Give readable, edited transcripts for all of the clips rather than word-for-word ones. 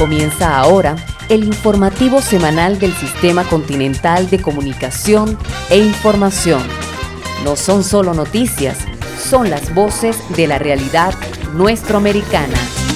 Comienza ahora el informativo semanal del Sistema Continental de Comunicación e Información. No son solo noticias, son las voces de la realidad nuestroamericana.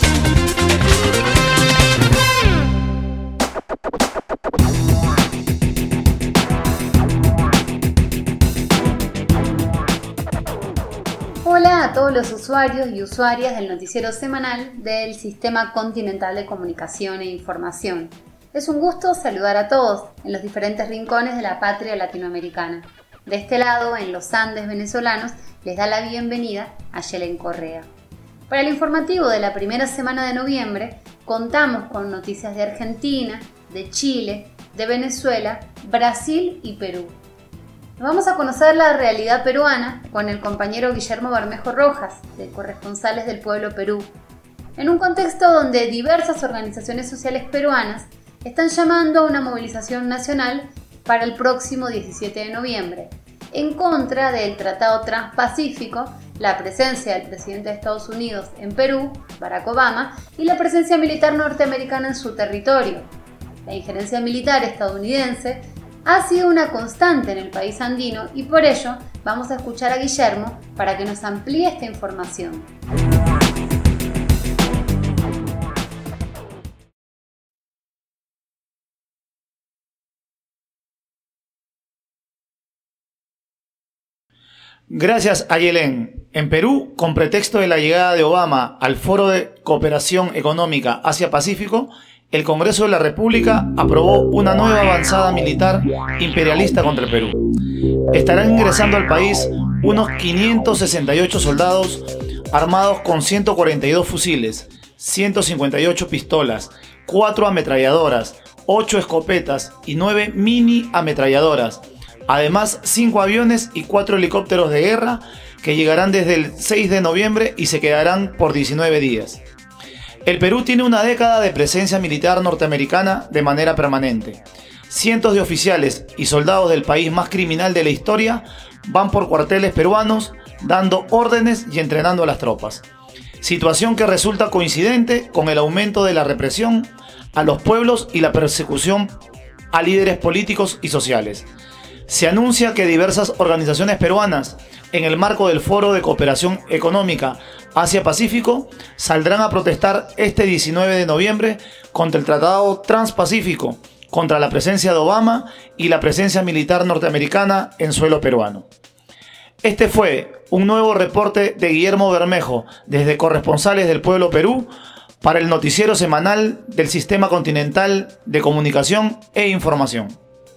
Hola a todos los usuarios y usuarias del noticiero semanal del Sistema Continental de Comunicación e Información. Es un gusto saludar a todos en los diferentes rincones de la patria latinoamericana. De este lado, en los Andes venezolanos, les da la bienvenida a Yelen Correa. Para el informativo de la primera semana de noviembre, contamos con noticias de Argentina, de Chile, de Venezuela, Brasil y Perú. Nos vamos a conocer la realidad peruana con el compañero Guillermo Bermejo Rojas, de Corresponsales del Pueblo Perú, en un contexto donde diversas organizaciones sociales peruanas están llamando a una movilización nacional para el próximo 17 de noviembre, en contra del Tratado Transpacífico, la presencia del presidente de Estados Unidos en Perú, Barack Obama, y la presencia militar norteamericana en su territorio. La injerencia militar estadounidense ha sido una constante en el país andino y por ello vamos a escuchar a Guillermo para que nos amplíe esta información. Gracias a Yelen. En Perú, con pretexto de la llegada de Obama al Foro de Cooperación Económica Asia-Pacífico, el Congreso de la República aprobó una nueva avanzada militar imperialista contra el Perú. Estarán ingresando al país unos 568 soldados armados con 142 fusiles, 158 pistolas, 4 ametralladoras, 8 escopetas y 9 mini ametralladoras. Además, 5 aviones y 4 helicópteros de guerra que llegarán desde el 6 de noviembre y se quedarán por 19 días. El Perú tiene una década de presencia militar norteamericana de manera permanente. Cientos de oficiales y soldados del país más criminal de la historia van por cuarteles peruanos dando órdenes y entrenando a las tropas. Situación que resulta coincidente con el aumento de la represión a los pueblos y la persecución a líderes políticos y sociales. Se anuncia que diversas organizaciones peruanas, en el marco del Foro de Cooperación Económica Asia-Pacífico, saldrán a protestar este 19 de noviembre contra el Tratado Transpacífico, contra la presencia de Obama y la presencia militar norteamericana en suelo peruano. Este fue un nuevo reporte de Guillermo Bermejo desde Corresponsales del Pueblo Perú para el noticiero semanal del Sistema Continental de Comunicación e Información.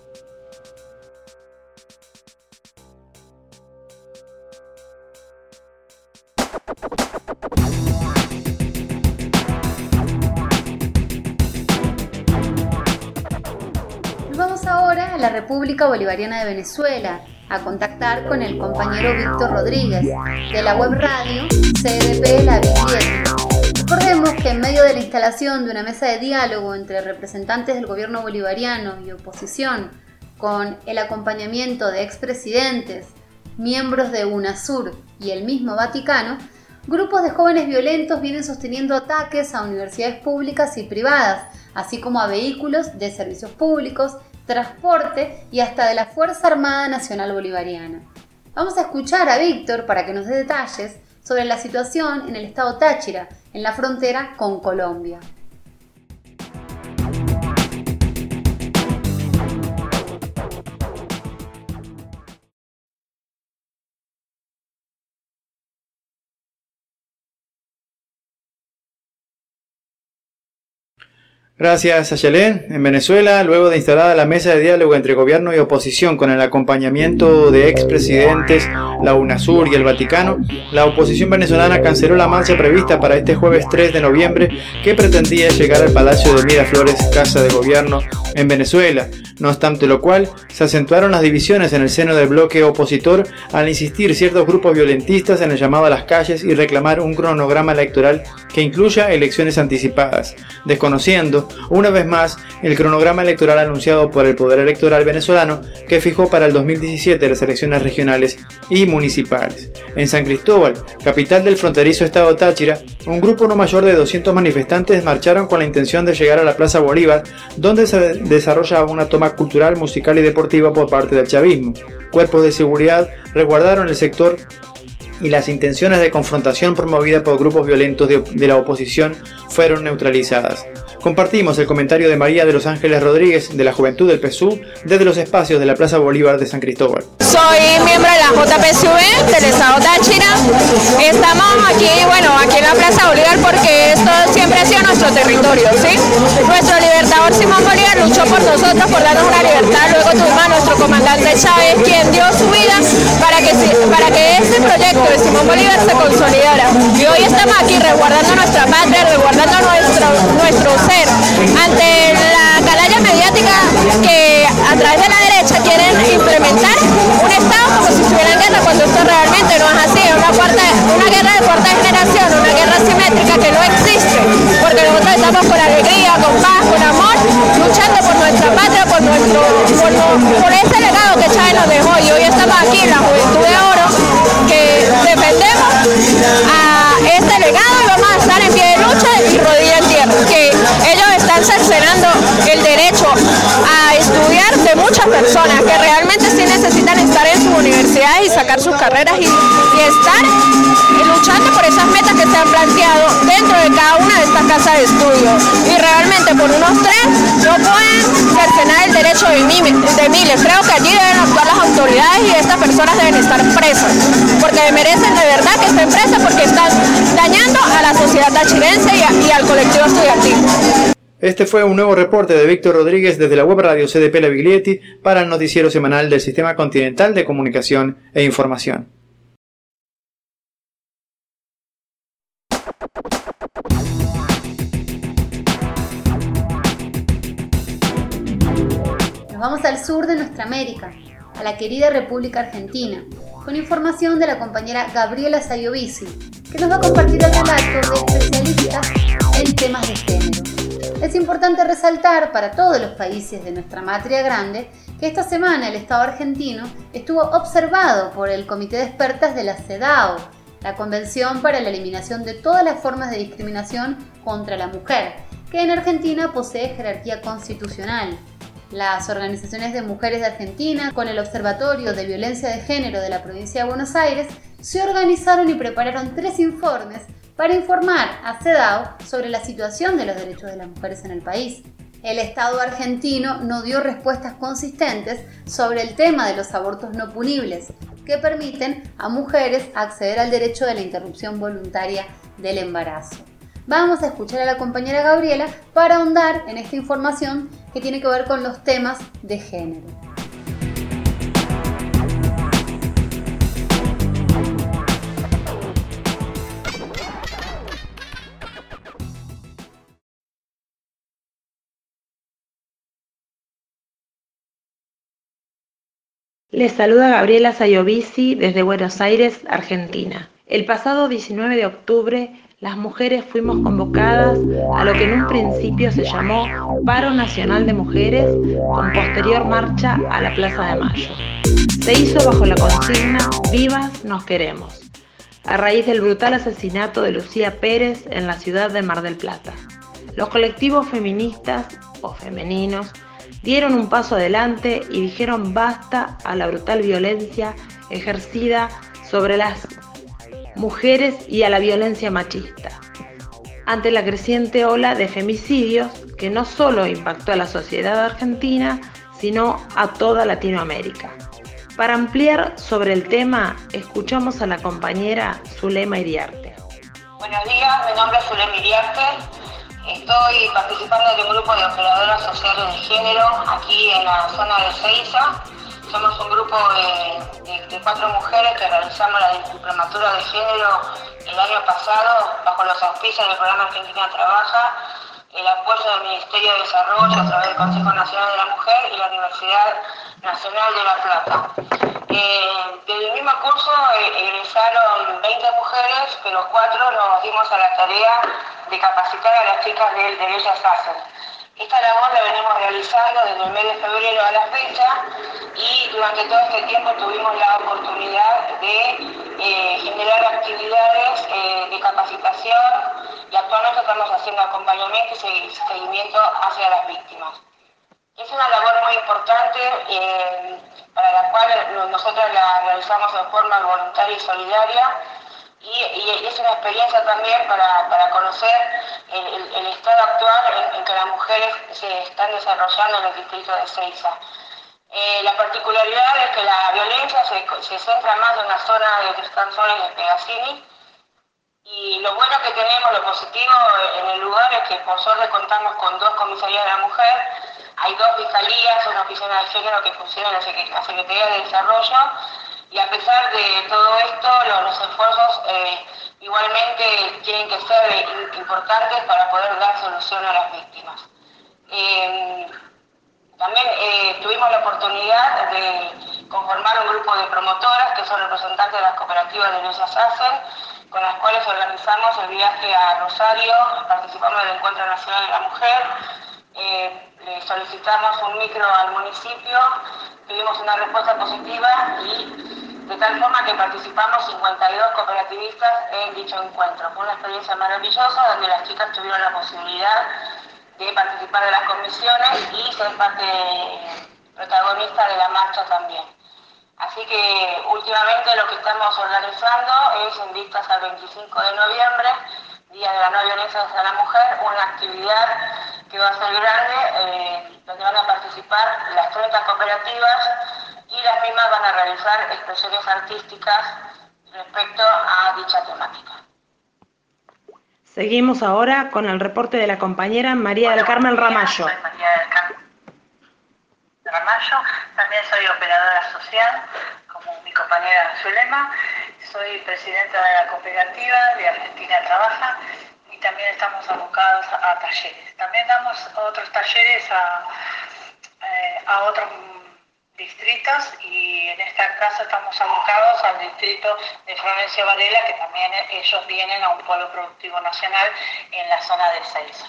Vamos ahora a la República Bolivariana de Venezuela a contactar con el compañero Víctor Rodríguez de la web radio CDP La Vivienda. Recordemos que en medio de la instalación de una mesa de diálogo entre representantes del gobierno bolivariano y oposición, con el acompañamiento de expresidentes, miembros de UNASUR y el mismo Vaticano, grupos de jóvenes violentos vienen sosteniendo ataques a universidades públicas y privadas, así como a vehículos de servicios públicos, transporte y hasta de la Fuerza Armada Nacional Bolivariana. Vamos a escuchar a Víctor para que nos dé detalles sobre la situación en el estado Táchira, en la frontera con Colombia. Gracias a Yelen. En Venezuela, luego de instalada la mesa de diálogo entre gobierno y oposición con el acompañamiento de expresidentes, la UNASUR y el Vaticano, la oposición venezolana canceló la marcha prevista para este jueves 3 de noviembre que pretendía llegar al Palacio de Miraflores, casa de gobierno en Venezuela. No obstante lo cual, se acentuaron las divisiones en el seno del bloque opositor al insistir ciertos grupos violentistas en el llamado a las calles y reclamar un cronograma electoral que incluya elecciones anticipadas, desconociendo una vez más el cronograma electoral anunciado por el Poder Electoral venezolano que fijó para el 2017 las elecciones regionales y municipales. En San Cristóbal, capital del fronterizo estado Táchira, un grupo no mayor de 200 manifestantes marcharon con la intención de llegar a la Plaza Bolívar, donde se desarrollaba una toma cultural, musical y deportiva por parte del chavismo. Cuerpos de seguridad resguardaron el sector y las intenciones de confrontación promovidas por grupos violentos de la oposición fueron neutralizadas. Compartimos el comentario de María de los Ángeles Rodríguez, de la Juventud del PSUV, desde los espacios de la Plaza Bolívar de San Cristóbal. Soy miembro de la JPSUV del Estado Táchira. Estamos aquí en la Plaza Bolívar porque esto siempre ha sido nuestro territorio, ¿sí? Nuestro libertador Simón Bolívar luchó por nosotros, por darnos una libertad. Luego tuvimos a nuestro comandante Chávez, quien dio su vida para que este proyecto de Simón Bolívar se consolidara. Y hoy estamos aquí resguardando nuestra patria, resguardando nuestro ser ante la atalaya mediática que a través de la derecha quieren implementar un Estado como si estuviera en guerra, cuando esto realmente no es así. Es una guerra de cuarta generación, una guerra asimétrica que no existe, porque nosotros estamos con alegría, con paz, con amor, luchando por nuestra patria, por ese legado que Chávez nos dejó. Y hoy estamos aquí en la Juventud de Oro, que defendemos a este legado y vamos a estar en pie de lucha y rodilla en tierra, que ellos están cercenando el derecho a estudiar de muchas personas que realmente sí necesitan estar en sus universidades y sacar sus carreras y estar luchando por esas metas que se han planteado dentro de cada una de estas casas de estudio. Y realmente por unos tres no pueden cercenar el derecho de miles. Creo que allí deben actuar las autoridades y estas personas deben estar presas, porque merecen de verdad que estén presas, porque están dañando a la sociedad tachirense y al colectivo estudiantil. Este fue un nuevo reporte de Víctor Rodríguez desde la web radio CDP La Biglietti para el noticiero semanal del Sistema Continental de Comunicación e Información. Nos vamos al sur de nuestra América, a la querida República Argentina, con información de la compañera Gabriela Saiovici, que nos va a compartir el relato de especialistas en temas de género. Es importante resaltar para todos los países de nuestra matria grande que esta semana el Estado argentino estuvo observado por el Comité de Expertas de la CEDAW, la Convención para la Eliminación de todas las formas de discriminación contra la mujer, que en Argentina posee jerarquía constitucional. Las organizaciones de mujeres de Argentina, con el Observatorio de Violencia de Género de la provincia de Buenos Aires, se organizaron y prepararon 3 informes para informar a CEDAW sobre la situación de los derechos de las mujeres en el país. El Estado argentino no dio respuestas consistentes sobre el tema de los abortos no punibles, que permiten a mujeres acceder al derecho de la interrupción voluntaria del embarazo. Vamos a escuchar a la compañera Gabriela para ahondar en esta información que tiene que ver con los temas de género. Les saluda Gabriela Saiovici desde Buenos Aires, Argentina. El pasado 19 de octubre, las mujeres fuimos convocadas a lo que en un principio se llamó Paro Nacional de Mujeres, con posterior marcha a la Plaza de Mayo. Se hizo bajo la consigna "Vivas nos queremos", a raíz del brutal asesinato de Lucía Pérez en la ciudad de Mar del Plata. Los colectivos feministas o femeninos dieron un paso adelante y dijeron basta a la brutal violencia ejercida sobre las mujeres y a la violencia machista, ante la creciente ola de femicidios que no solo impactó a la sociedad argentina, sino a toda Latinoamérica. Para ampliar sobre el tema, escuchamos a la compañera Zulema Iriarte. Buenos días, mi nombre es Zulema Iriarte. Estoy participando de un grupo de operadoras sociales de género aquí en la zona de Seiza. Somos un grupo de 4 mujeres que realizamos la diplomatura de género el año pasado bajo los auspicios del programa Argentina Trabaja, el apoyo del Ministerio de Desarrollo a través del Consejo Nacional de la Mujer y la Universidad Nacional de La Plata. Del mismo curso egresaron 20 mujeres, pero 4 nos dimos a la tarea de capacitar a las chicas de Bellas Hacen. Esta labor la venimos realizando desde el mes de febrero a la fecha y durante todo este tiempo tuvimos la oportunidad de generar actividades de capacitación y actualmente estamos haciendo acompañamiento y seguimiento hacia las víctimas. Es una labor muy importante para la cual nosotros la realizamos de forma voluntaria y solidaria y es una experiencia también para conocer el estado actual en que las mujeres se están desarrollando en el distrito de Ezeiza. La particularidad es que la violencia se centra más en la zona de Tristanzón y de Pegazzini. Y lo bueno que tenemos, lo positivo en el lugar es que por suerte contamos con 2 comisarías de la mujer, hay 2 fiscalías, una oficina de género que funciona en la Secretaría de Desarrollo y a pesar de todo esto los esfuerzos igualmente tienen que ser importantes para poder dar solución a las víctimas. También tuvimos la oportunidad de conformar un grupo de promotoras que son representantes de las cooperativas de Ellas Hacen, con las cuales organizamos el viaje a Rosario, participamos del Encuentro Nacional de la Mujer, le solicitamos un micro al municipio, tuvimos una respuesta positiva y de tal forma que participamos 52 cooperativistas en dicho encuentro. Fue una experiencia maravillosa donde las chicas tuvieron la posibilidad de participar de las comisiones y ser parte protagonista de la marcha también. Así que últimamente lo que estamos organizando es en vistas al 25 de noviembre, Día de la No Violencia hacia la Mujer, una actividad que va a ser grande, donde van a participar las 30 cooperativas y las mismas van a realizar expresiones artísticas respecto a dicha temática. Seguimos ahora con el reporte de la compañera María del Carmen Ramallo. Soy María del Carmen Ramallo, también soy operadora social, como mi compañera Zulema, soy presidenta de la cooperativa de Argentina Trabaja y también estamos abocados a talleres. También damos otros talleres a otros distritos y en este caso estamos abocados al distrito de Florencio Varela, que también ellos vienen a un polo productivo nacional en la zona de Ezeiza.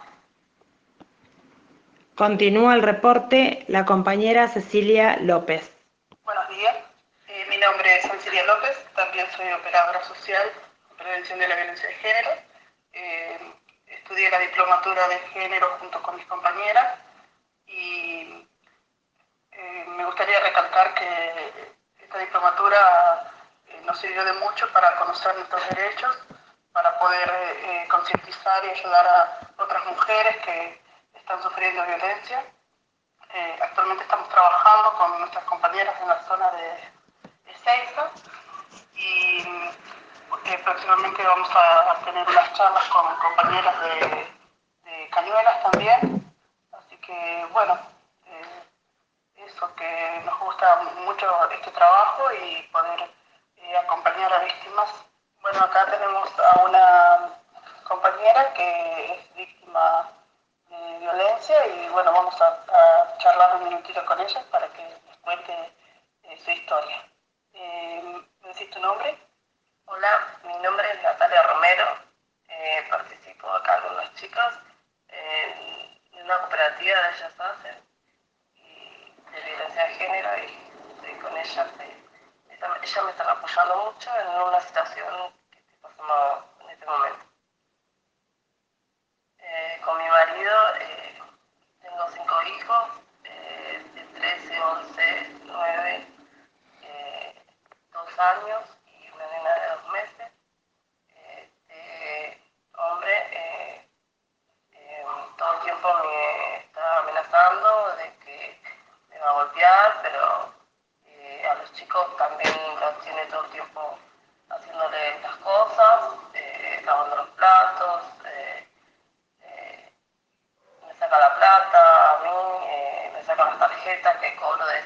Continúa el reporte la compañera Cecilia López. Buenos días, mi nombre es Cecilia López, también soy operadora social en prevención de la violencia de género. Estudié la diplomatura de género junto con mis compañeras y me gustaría recalcar que esta diplomatura nos sirvió de mucho para conocer nuestros derechos, para poder concientizar y ayudar a otras mujeres que están sufriendo violencia. Actualmente estamos trabajando con nuestras compañeras en la zona de Ezeiza y próximamente vamos a tener unas charlas con compañeras de Cañuelas también. Así que bueno, eso, que nos gusta mucho este trabajo y poder acompañar a víctimas. Bueno, acá tenemos a una compañera que es víctima de violencia y bueno, vamos a charlar un minutito con ella para que nos cuente su historia. ¿Me decís tu nombre? Hola, mi nombre es Natalia Romero, participo acá con los chicos en una cooperativa de Ellas Hacen y de violencia de género y estoy con ellas. Ellas me están apoyando mucho en una situación que estoy pasando en este momento. Con mi marido tengo 5 hijos, de 13, 11, 9, 2 años y una nena de 2 meses. Este hombre todo el tiempo me está amenazando de que me va a golpear, pero a los chicos también los tiene todo el tiempo haciéndole las cosas, lavando los platos, me saca la plata a mí, me saca las tarjetas que cobro de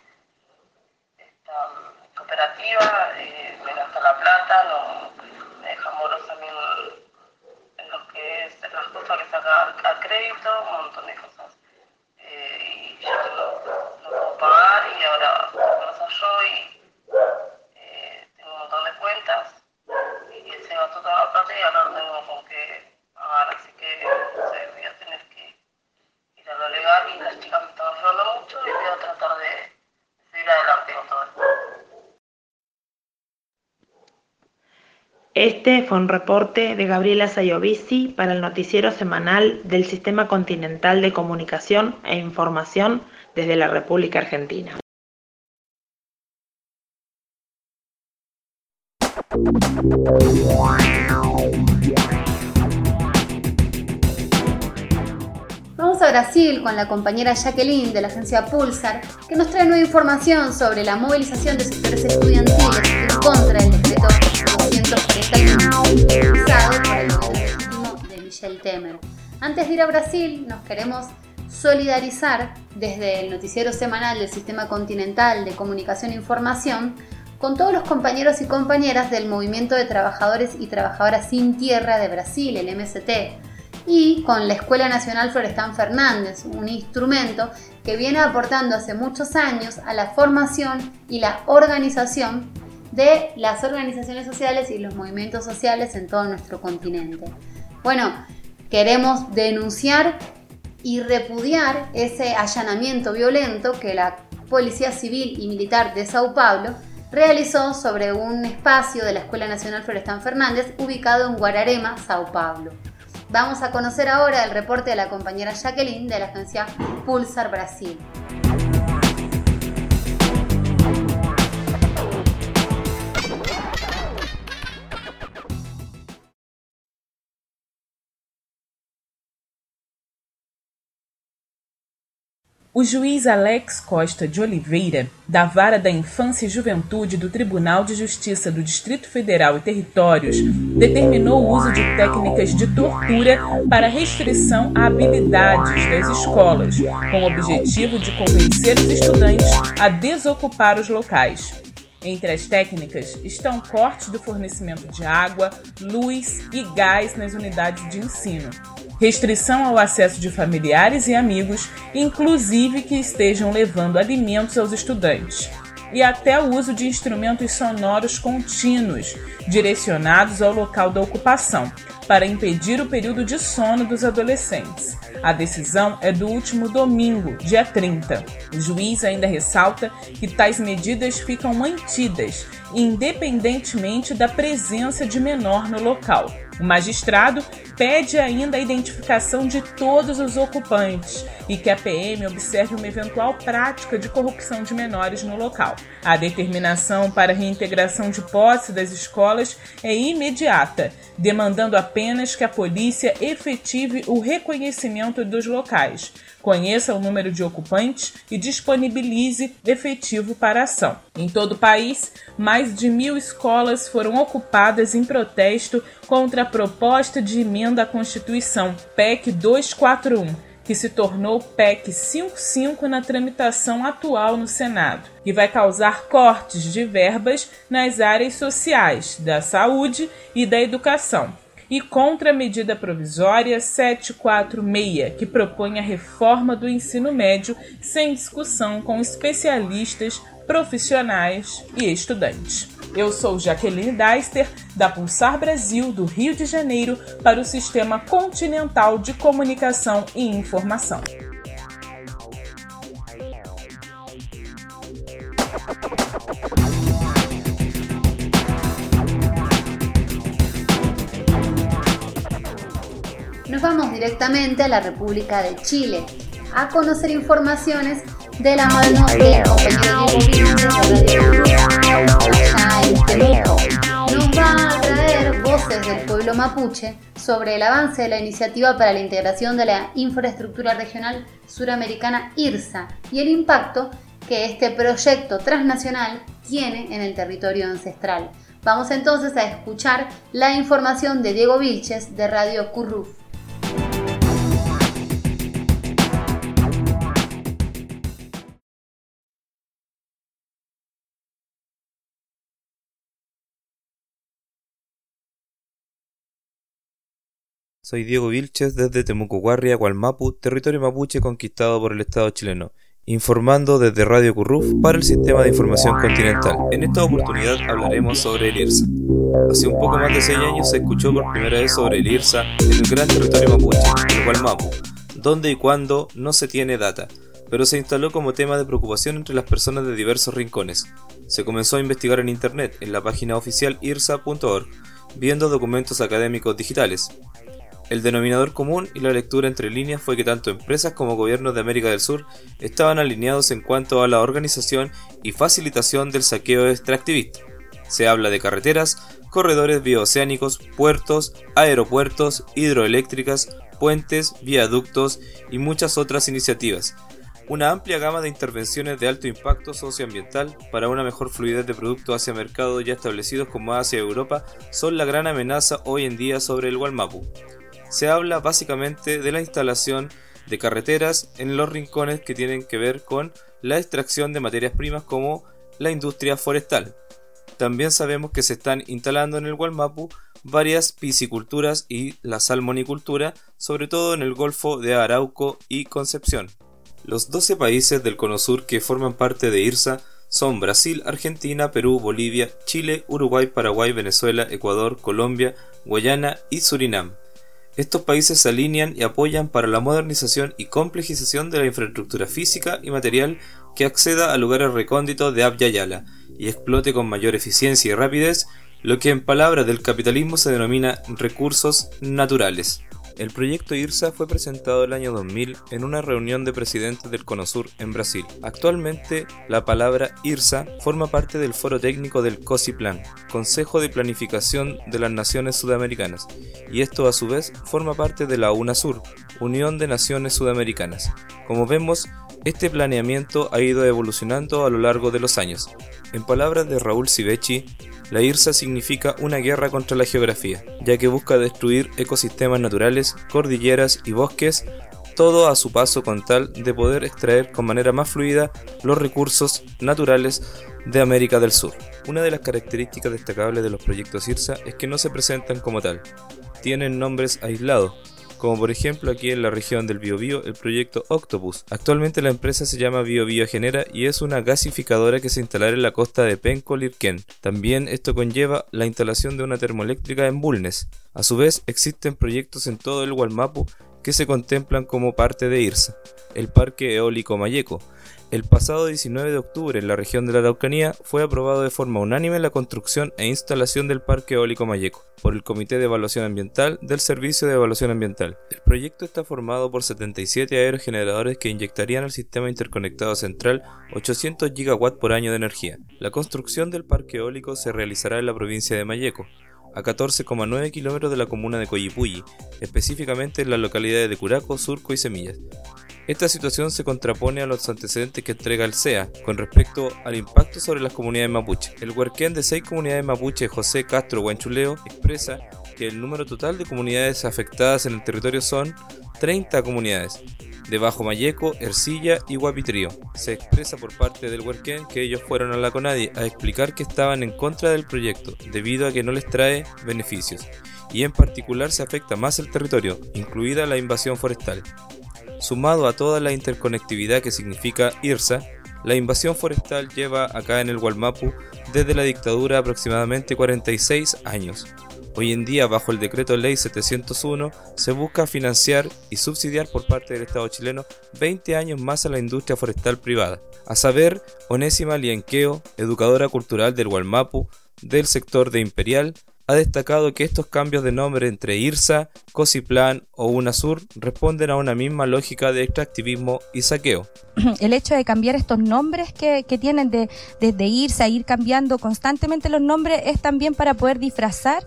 esta cooperativa, me gasta la plata, me deja morosa a mí en lo que es las cosas que saca al crédito, un montón de cosas. Y yo no puedo pagar y ahora pasa yo y tengo un montón de cuentas y él se gastó toda la plata y ahora no tengo con qué pagar, así que no sé, voy a tener que Este fue un reporte de Gabriela Saiovici para el noticiero semanal del Sistema Continental de Comunicación e Información desde la República Argentina. Vamos a Brasil con la compañera Jacqueline de la agencia Pulsar, que nos trae nueva información sobre la movilización de sectores estudiantiles en contra del decreto 241 impulsado por el gobierno legítimo de Michel Temer. Antes de ir a Brasil, nos queremos solidarizar desde el noticiero semanal del Sistema Continental de Comunicación e Información con todos los compañeros y compañeras del Movimiento de Trabajadores y Trabajadoras Sin Tierra de Brasil, el MST, y con la Escuela Nacional Florestan Fernández, un instrumento que viene aportando hace muchos años a la formación y la organización de las organizaciones sociales y los movimientos sociales en todo nuestro continente. Bueno, queremos denunciar y repudiar ese allanamiento violento que la Policía Civil y Militar de Sao Paulo realizó sobre un espacio de la Escuela Nacional Florestan Fernández ubicado en Guararema, Sao Paulo. Vamos a conocer ahora el reporte de la compañera Jacqueline de la agencia Pulsar Brasil. O juiz Alex Costa de Oliveira, da Vara da Infância e Juventude do Tribunal de Justiça do Distrito Federal e Territórios, determinou o uso de técnicas de tortura para restrição a habilidades das escolas, com o objetivo de convencer os estudantes a desocupar os locais. Entre as técnicas estão cortes do fornecimento de água, luz e gás nas unidades de ensino, restrição ao acesso de familiares e amigos, inclusive que estejam levando alimentos aos estudantes, e até o uso de instrumentos sonoros contínuos, direcionados ao local da ocupação, para impedir o período de sono dos adolescentes. A decisão é do último domingo, dia 30. O juiz ainda ressalta que tais medidas ficam mantidas, independentemente da presença de menor no local. O magistrado pede ainda a identificação de todos os ocupantes e que a PM observe uma eventual prática de corrupção de menores no local. A determinação para a reintegração de posse das escolas é imediata, demandando apenas que a polícia efetive o reconhecimento dos locais, conheça o número de ocupantes e disponibilize efetivo para a ação. Em todo o país, mais de 1.000 escolas foram ocupadas em protesto contra a proposta de emenda à Constituição, PEC 241, que se tornou PEC 55 na tramitação atual no Senado, que vai causar cortes de verbas nas áreas sociais, da saúde e da educação, e contra a medida provisória 746, que propõe a reforma do ensino médio sem discussão com especialistas, profissionais e estudantes. Eu sou Jaqueline Deister, da Pulsar Brasil, do Rio de Janeiro, para o Sistema Continental de Comunicação e Informação. Nos vamos directamente a la República de Chile a conocer informaciones de la mano del compañero Diego Vilches de Radio allá en Temuco. Nos va a traer voces del pueblo mapuche sobre el avance de la iniciativa para la integración de la infraestructura regional suramericana IRSA y el impacto que este proyecto transnacional tiene en el territorio ancestral. Vamos entonces a escuchar la información de Diego Vilches de Radio Curruf. Soy Diego Vilches desde Temuco Guarria, Gualmapu, territorio mapuche conquistado por el Estado chileno, informando desde Radio Curruf para el Sistema de Información Continental. En esta oportunidad hablaremos sobre el IRSA. Hace un poco más de 6 años se escuchó por primera vez sobre el IRSA en el gran territorio mapuche, el Gualmapu, donde y cuándo no se tiene data, pero se instaló como tema de preocupación entre las personas de diversos rincones. Se comenzó a investigar en internet, en la página oficial irsa.org, viendo documentos académicos digitales. El denominador común y la lectura entre líneas fue que tanto empresas como gobiernos de América del Sur estaban alineados en cuanto a la organización y facilitación del saqueo extractivista. Se habla de carreteras, corredores bioceánicos, puertos, aeropuertos, hidroeléctricas, puentes, viaductos y muchas otras iniciativas. Una amplia gama de intervenciones de alto impacto socioambiental para una mejor fluidez de productos hacia mercados ya establecidos como Asia y Europa son la gran amenaza hoy en día sobre el Wallmapu. Se habla básicamente de la instalación de carreteras en los rincones que tienen que ver con la extracción de materias primas como la industria forestal. También sabemos que se están instalando en el Wallmapu varias pisciculturas y la salmonicultura, sobre todo en el Golfo de Arauco y Concepción. Los 12 países del Cono Sur que forman parte de IRSA son Brasil, Argentina, Perú, Bolivia, Chile, Uruguay, Paraguay, Venezuela, Ecuador, Colombia, Guyana y Surinam. Estos países se alinean y apoyan para la modernización y complejización de la infraestructura física y material que acceda a lugares recónditos de Abya Yala y explote con mayor eficiencia y rapidez lo que en palabras del capitalismo se denomina recursos naturales. El proyecto IRSA fue presentado el año 2000 en una reunión de presidentes del Cono Sur en Brasil. Actualmente, la palabra IRSA forma parte del foro técnico del COSIPLAN, Consejo de Planificación de las Naciones Sudamericanas, y esto a su vez forma parte de la UNASUR, Unión de Naciones Sudamericanas. Como vemos, este planeamiento ha ido evolucionando a lo largo de los años. En palabras de Raúl Civechi, la IRSA significa una guerra contra la geografía, ya que busca destruir ecosistemas naturales, cordilleras y bosques, todo a su paso con tal de poder extraer con manera más fluida los recursos naturales de América del Sur. Una de las características destacables de los proyectos IRSA es que no se presentan como tal, tienen nombres aislados, como por ejemplo aquí en la región del Biobío el proyecto Octopus. Actualmente la empresa se llama Biobío Genera y es una gasificadora que se instalará en la costa de Penco, Lirquén. También esto conlleva la instalación de una termoeléctrica en Bulnes. A su vez existen proyectos en todo el Wallmapu que se contemplan como parte de IRSA. El Parque Eólico Mayeco. El pasado 19 de octubre en la región de la Araucanía fue aprobado de forma unánime la construcción e instalación del Parque Eólico Mayeco por el Comité de Evaluación Ambiental del Servicio de Evaluación Ambiental. El proyecto está formado por 77 aerogeneradores que inyectarían al sistema interconectado central 800 GW por año de energía. La construcción del parque eólico se realizará en la provincia de Mayeco, a 14,9 kilómetros de la comuna de Coyipulli, específicamente en las localidades de Curaco, Surco y Semillas. Esta situación se contrapone a los antecedentes que entrega el CEA con respecto al impacto sobre las comunidades mapuche. El huerquén de 6 comunidades mapuche, José Castro Huanchuleo, expresa que el número total de comunidades afectadas en el territorio son 30 comunidades, de Bajo Mayeco, Ercilla y Guapitrío. Se expresa por parte del huerquén que ellos fueron a la CONADI a explicar que estaban en contra del proyecto debido a que no les trae beneficios, y en particular se afecta más el territorio, incluida la invasión forestal. Sumado a toda la interconectividad que significa IRSA, la invasión forestal lleva acá en el Wallmapu desde la dictadura aproximadamente 46 años. Hoy en día, bajo el decreto ley 701, se busca financiar y subsidiar por parte del Estado chileno 20 años más a la industria forestal privada. A saber, Onésima Lienqueo, educadora cultural del Wallmapu, del sector de Imperial, ha destacado que estos cambios de nombre entre IRSA, COSIPLAN o UNASUR responden a una misma lógica de extractivismo y saqueo. El hecho de cambiar estos nombres que tienen desde IRSA, ir cambiando constantemente los nombres, es también para poder disfrazar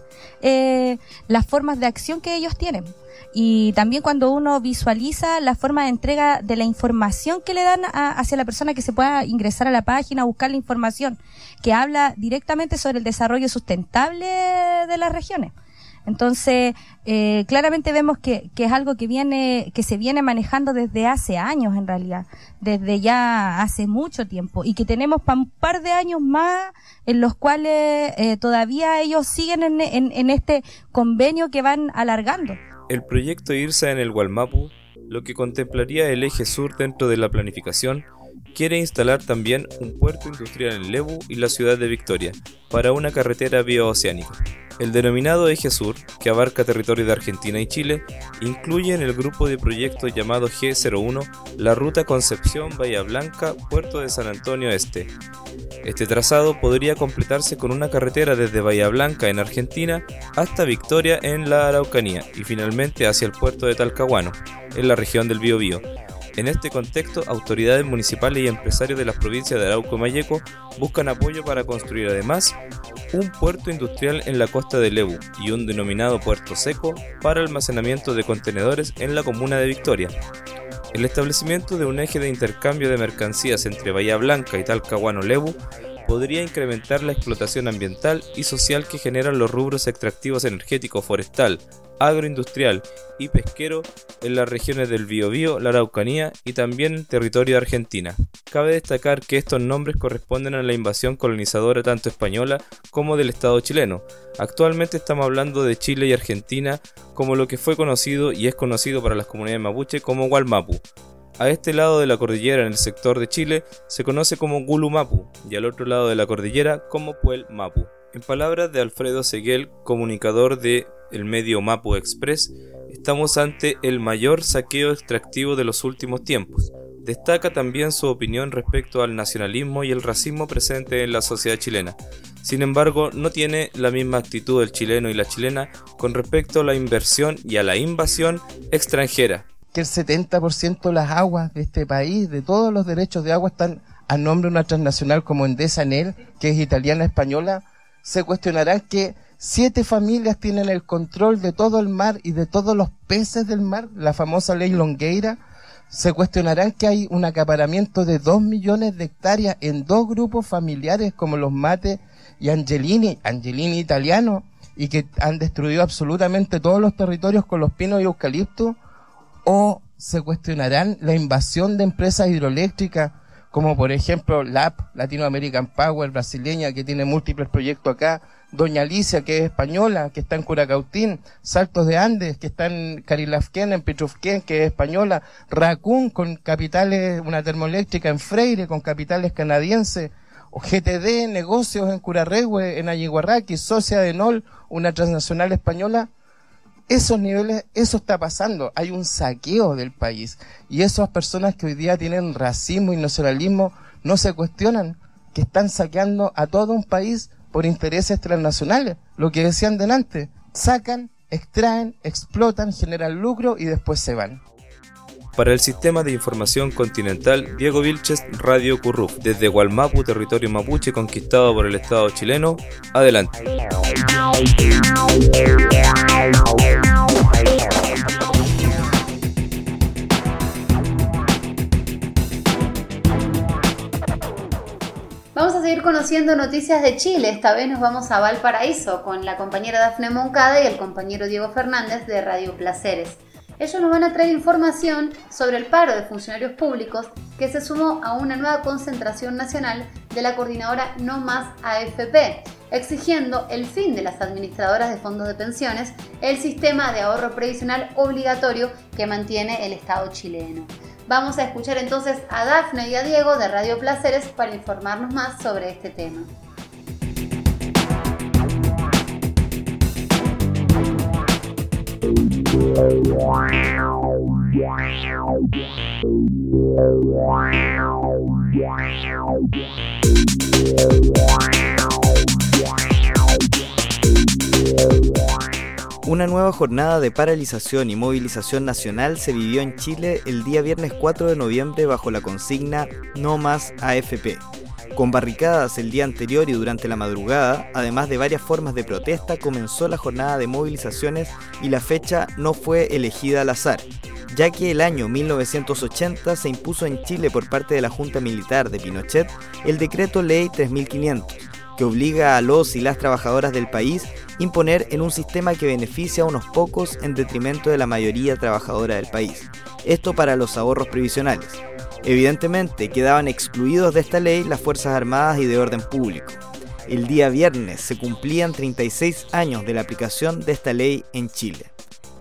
las formas de acción que ellos tienen. Y también cuando uno visualiza la forma de entrega de la información que le dan hacia la persona que se pueda ingresar a la página, buscar la información que habla directamente sobre el desarrollo sustentable de las regiones. Entonces, claramente vemos que es algo que se viene manejando desde hace años en realidad, desde ya hace mucho tiempo, y que tenemos un par de años más en los cuales todavía ellos siguen en este convenio que van alargando. El proyecto IRSA en el Wallmapu, lo que contemplaría el eje sur dentro de la planificación, quiere instalar también un puerto industrial en Lebu y la ciudad de Victoria, para una carretera bioceánica. El denominado Eje Sur, que abarca territorio de Argentina y Chile, incluye en el grupo de proyectos llamado G01 la ruta Concepción-Bahía Blanca-Puerto de San Antonio Este. Este trazado podría completarse con una carretera desde Bahía Blanca en Argentina hasta Victoria en la Araucanía y finalmente hacia el puerto de Talcahuano, en la región del Biobío. En este contexto, autoridades municipales y empresarios de las provincias de Arauco y Malleco buscan apoyo para construir además un puerto industrial en la costa de Lebu y un denominado puerto seco para almacenamiento de contenedores en la comuna de Victoria. El establecimiento de un eje de intercambio de mercancías entre Bahía Blanca y Talcahuano-Lebu podría incrementar la explotación ambiental y social que generan los rubros extractivos energético, forestal, agroindustrial y pesquero en las regiones del Biobío, la Araucanía y también en territorio de Argentina. Cabe destacar que estos nombres corresponden a la invasión colonizadora tanto española como del Estado chileno. Actualmente estamos hablando de Chile y Argentina como lo que fue conocido y es conocido para las comunidades mapuche como Gualmapu. A este lado de la cordillera en el sector de Chile se conoce como Gulumapu y al otro lado de la cordillera como Puel Mapu. En palabras de Alfredo Seguel, comunicador de el medio Mapu Express, estamos ante el mayor saqueo extractivo de los últimos tiempos. Destaca también su opinión respecto al nacionalismo y el racismo presente en la sociedad chilena. Sin embargo, no tiene la misma actitud el chileno y la chilena con respecto a la inversión y a la invasión extranjera. Que el 70% de las aguas de este país, de todos los derechos de agua, están a nombre de una transnacional como Endesa Enel, que es italiana-española. Se cuestionarán que 7 familias tienen el control de todo el mar y de todos los peces del mar, la famosa ley Longueira. Se cuestionarán que hay un acaparamiento de 2 millones de hectáreas en 2 grupos familiares como los Mate y Angelini italiano, y que han destruido absolutamente todos los territorios con los pinos y eucaliptos. O se cuestionarán la invasión de empresas hidroeléctricas como por ejemplo LAP, Latino American Power, brasileña, que tiene múltiples proyectos acá, Doña Alicia, que es española, que está en Curacautín, Saltos de Andes, que está en Carilafquén, en Petrufquén, que es española, Racún, con capitales, una termoeléctrica en Freire, con capitales canadienses, o GTD, negocios en Curarrehue, en Ayiguarraqui, Socia de Nol, una transnacional española. Esos niveles, eso está pasando, hay un saqueo del país, y esas personas que hoy día tienen racismo y nacionalismo no se cuestionan que están saqueando a todo un país por intereses transnacionales, lo que decían delante, sacan, extraen, explotan, generan lucro y después se van. Para el Sistema de Información Continental, Diego Vilches, Radio Curruf, desde Gualmapu, territorio mapuche conquistado por el Estado chileno. Adelante. Vamos a seguir conociendo noticias de Chile. Esta vez nos vamos a Valparaíso con la compañera Dafne Moncada y el compañero Diego Fernández de Radio Placeres. Ellos nos van a traer información sobre el paro de funcionarios públicos que se sumó a una nueva concentración nacional de la coordinadora No Más AFP, exigiendo el fin de las administradoras de fondos de pensiones, el sistema de ahorro previsional obligatorio que mantiene el Estado chileno. Vamos a escuchar entonces a Dafne y a Diego de Radio Placeres para informarnos más sobre este tema. Una nueva jornada de paralización y movilización nacional se vivió en Chile el día viernes 4 de noviembre bajo la consigna No Más AFP. Con barricadas el día anterior y durante la madrugada, además de varias formas de protesta, comenzó la jornada de movilizaciones y la fecha no fue elegida al azar, ya que el año 1980 se impuso en Chile por parte de la Junta Militar de Pinochet el Decreto Ley 3500, que obliga a los y las trabajadoras del país imponer en un sistema que beneficia a unos pocos en detrimento de la mayoría trabajadora del país. Esto para los ahorros previsionales. Evidentemente quedaban excluidos de esta ley las Fuerzas Armadas y de orden público. El día viernes se cumplían 36 años de la aplicación de esta ley en Chile.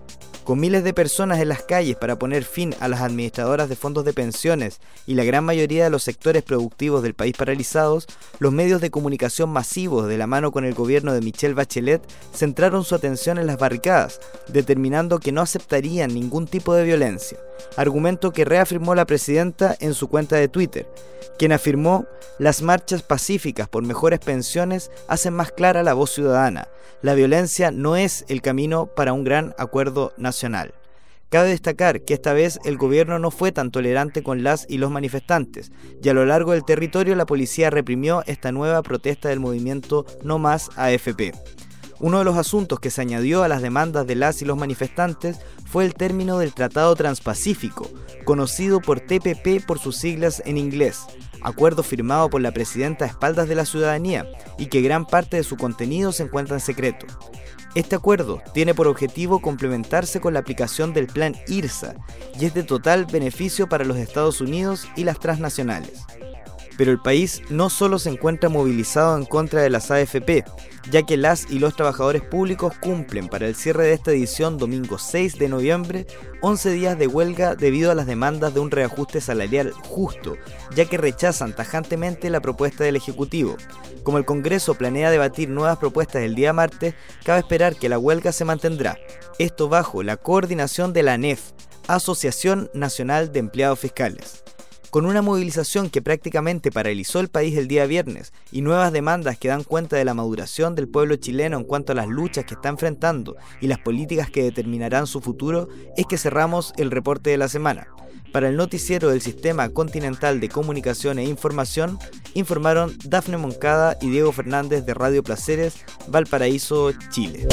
Con miles de personas en las calles para poner fin a las administradoras de fondos de pensiones y la gran mayoría de los sectores productivos del país paralizados, los medios de comunicación masivos de la mano con el gobierno de Michelle Bachelet centraron su atención en las barricadas, determinando que no aceptarían ningún tipo de violencia, argumento que reafirmó la presidenta en su cuenta de Twitter, quien afirmó: las marchas pacíficas por mejores pensiones hacen más clara la voz ciudadana. La violencia no es el camino para un gran acuerdo nacional. Cabe destacar que esta vez el gobierno no fue tan tolerante con las y los manifestantes, y a lo largo del territorio la policía reprimió esta nueva protesta del movimiento No Más AFP. Uno de los asuntos que se añadió a las demandas de las y los manifestantes fue el término del Tratado Transpacífico, conocido por TPP por sus siglas en inglés, acuerdo firmado por la presidenta a espaldas de la ciudadanía y que gran parte de su contenido se encuentra en secreto. Este acuerdo tiene por objetivo complementarse con la aplicación del Plan IRSA y es de total beneficio para los Estados Unidos y las transnacionales. Pero el país no solo se encuentra movilizado en contra de las AFP, ya que las y los trabajadores públicos cumplen para el cierre de esta edición domingo 6 de noviembre 11 días de huelga debido a las demandas de un reajuste salarial justo, ya que rechazan tajantemente la propuesta del Ejecutivo. Como el Congreso planea debatir nuevas propuestas el día martes, cabe esperar que la huelga se mantendrá, esto bajo la coordinación de la ANEF, Asociación Nacional de Empleados Fiscales. Con una movilización que prácticamente paralizó el país el día viernes y nuevas demandas que dan cuenta de la maduración del pueblo chileno en cuanto a las luchas que está enfrentando y las políticas que determinarán su futuro, es que cerramos el reporte de la semana. Para el noticiero del Sistema Continental de Comunicación e Información, informaron Dafne Moncada y Diego Fernández de Radio Placeres, Valparaíso, Chile.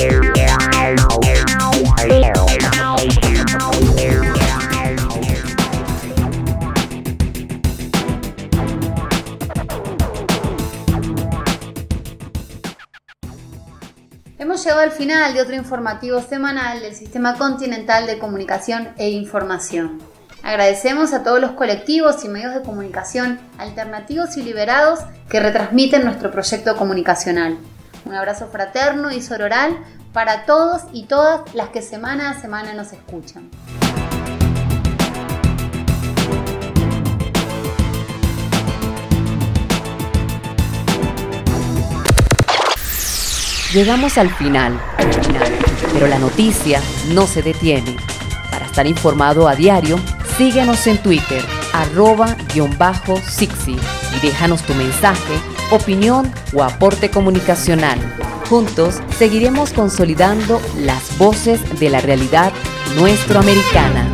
Hemos llegado al final de otro informativo semanal del Sistema Continental de Comunicación e Información. Agradecemos a todos los colectivos y medios de comunicación alternativos y liberados que retransmiten nuestro proyecto comunicacional. Un abrazo fraterno y sororal para todos y todas las que semana a semana nos escuchan. Llegamos al final, pero la noticia no se detiene. Para estar informado a diario, síguenos en Twitter, @_Sixi, y déjanos tu mensaje, opinión o aporte comunicacional. Juntos seguiremos consolidando las voces de la realidad nuestroamericana.